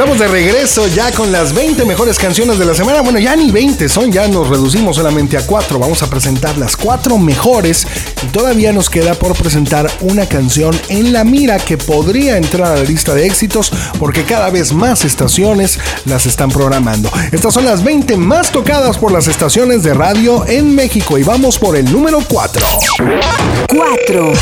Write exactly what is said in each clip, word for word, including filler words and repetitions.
Estamos de regreso ya con las veinte mejores canciones de la semana. Bueno, ya ni veinte son, ya nos reducimos solamente a cuatro. Vamos a presentar las cuatro mejores y todavía nos queda por presentar una canción en la mira que podría entrar a la lista de éxitos porque cada vez más estaciones las están programando. Estas son las veinte más tocadas por las estaciones de radio en México y vamos por el número cuatro. cuatro.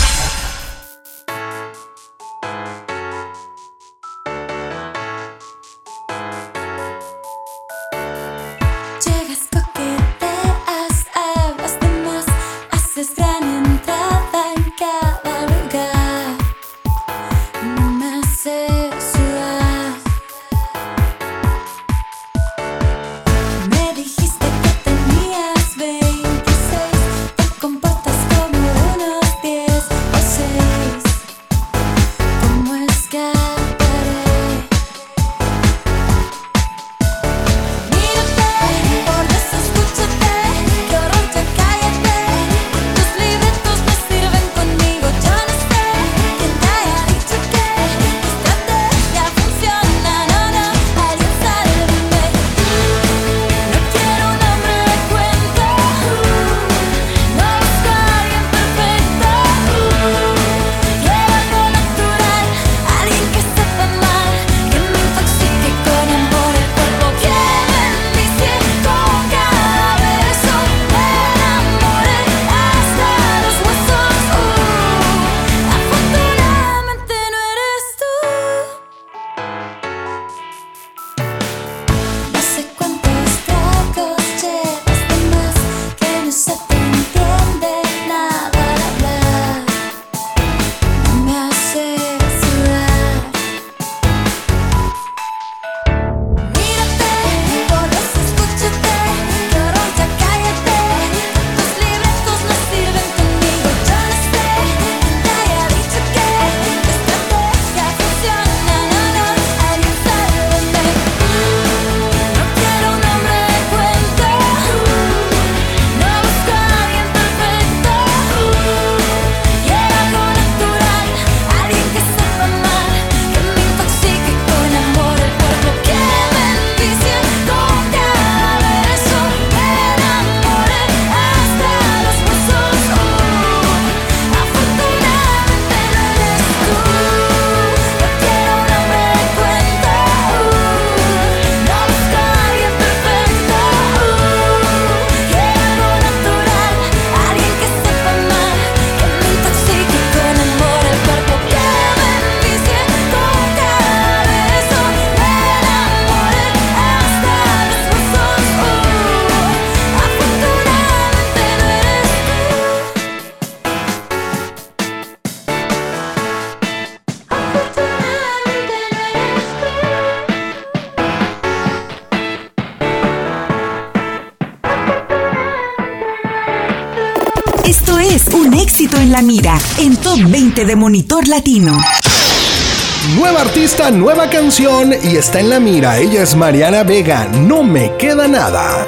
Esto es Un Éxito en la Mira, en Top veinte de Monitor Latino. Nueva artista, nueva canción y está en la mira. Ella es Mariana Vega, No Me Queda Nada.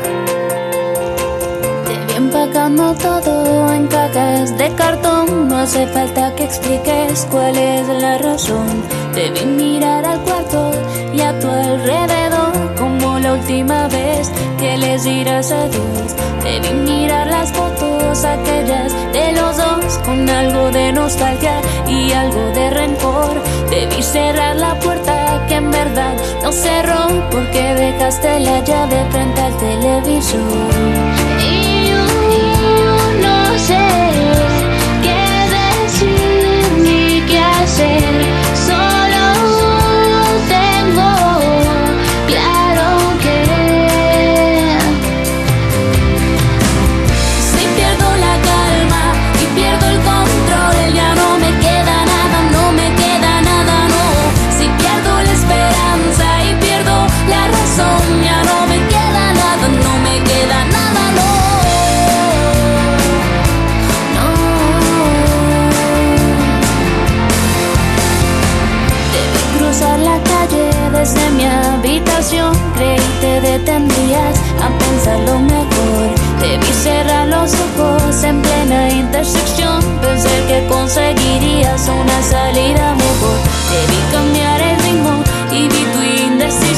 Te vi empacando todo en cajas de cartón. No hace falta que expliques cuál es la razón. Te vi mirar al cuarto y a tu alrededor, como la última vez que les dirás adiós. Te vi mirar las fotos aquellas de los dos, con algo de nostalgia y algo de rencor. Te vi cerrar la puerta que en verdad no cerró, porque dejaste la llave frente al televisor. Y yo no sé qué decir ni qué hacer. Solo tengo claro que si pierdo la calma y pierdo el control, ya no me queda nada, no me queda nada, no. Si pierdo la esperanza y pierdo la razón, ya no me queda nada, no me queda nada, no. No. Te vi cruzar la calle desde mi habitación, creí te detendrías a pensar lo mejor. Te vi cerrar los ojos en plena intersección, pensé que conseguirías una salida mejor. Te vi cambiar el ritmo y vi tu indecisión.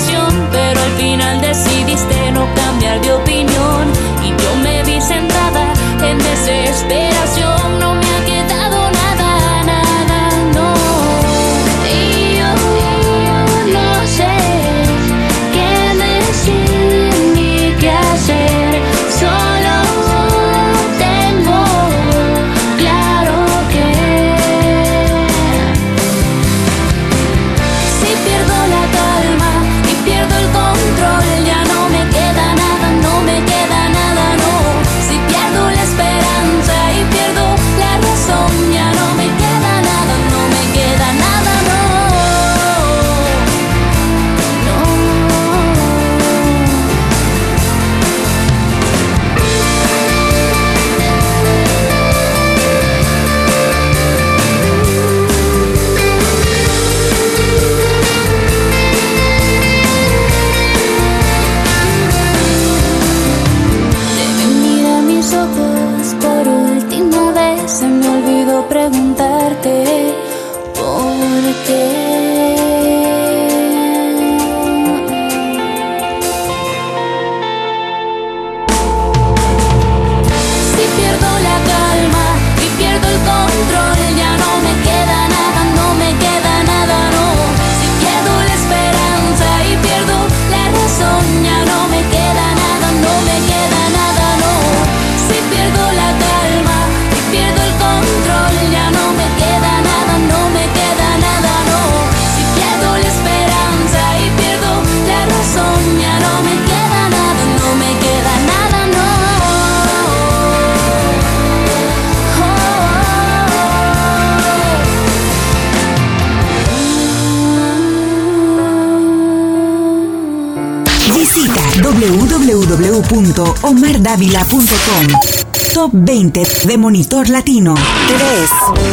w punto omar davila punto com. Top veinte de Monitor Latino. tres.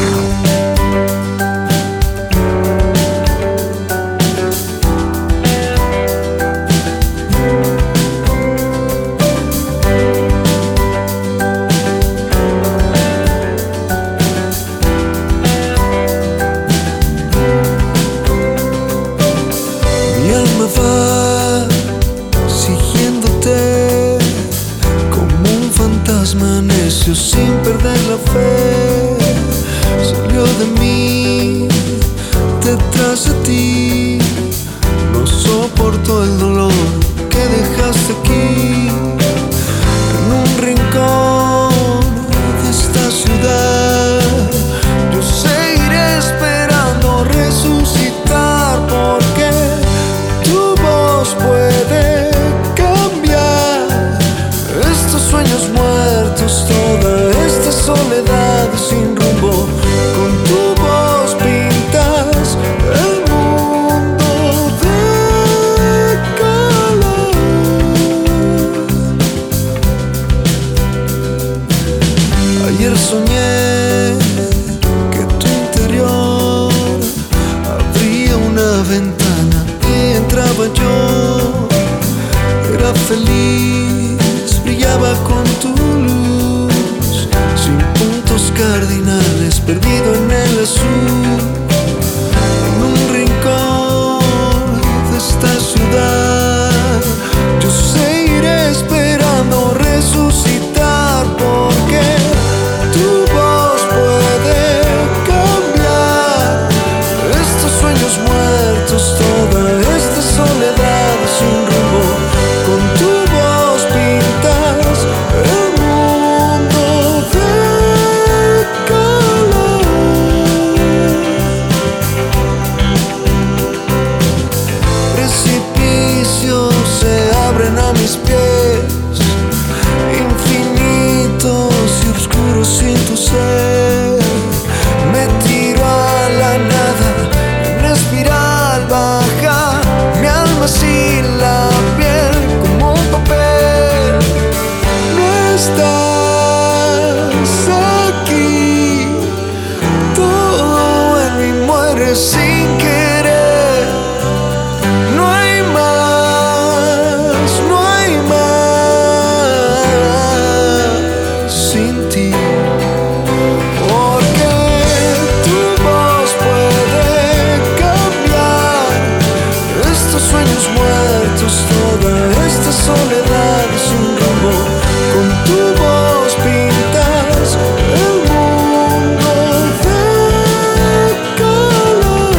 Sin perder la fe, salió de mí, detrás de ti. No soporto el dolor que dejaste aquí, en un rincón de esta ciudad. Yo seguiré esperando resucitar, porque tu voz puede cambiar estos sueños muertos, toda esta soledad sin rumbo. Con tu voz pintas el mundo de color. Ayer soñé que tu interior abría una ventana y entraba yo. Era feliz, brillaba con tu luz, sin puntos cardinales, perdido en el azul, en un rincón de esta ciudad. Yo seguiré esperando resucitar, porque tu voz puede cambiar estos sueños muertos, toda esta soledad sin rumbo. Con tu voz pintas el mundo de color. Precipicios se abren a mis pies, infinitos y oscuros sin tu ser. Me tiro a la nada, en espiral baja, mi alma sin la piel como un papel. No estás aquí, todo en mí muere sin querer. No hay más, no hay más sin ti, porque tu voz puede cambiar estos sueños muertos, toda esta soledad sin rumbo. Con tu voz pintas el mundo de color.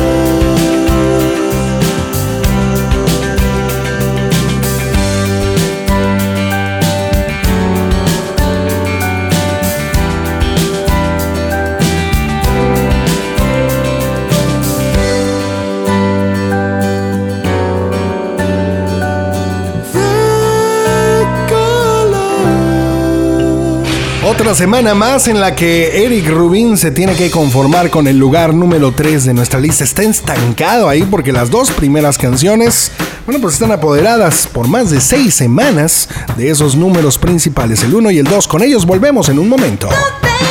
Otra semana más en la que Eric Rubin se tiene que conformar con el lugar número tres de nuestra lista. Está estancado ahí porque las dos primeras canciones, bueno, pues están apoderadas por más de seis semanas de esos números principales, el uno y el dos. Con ellos volvemos en un momento. No te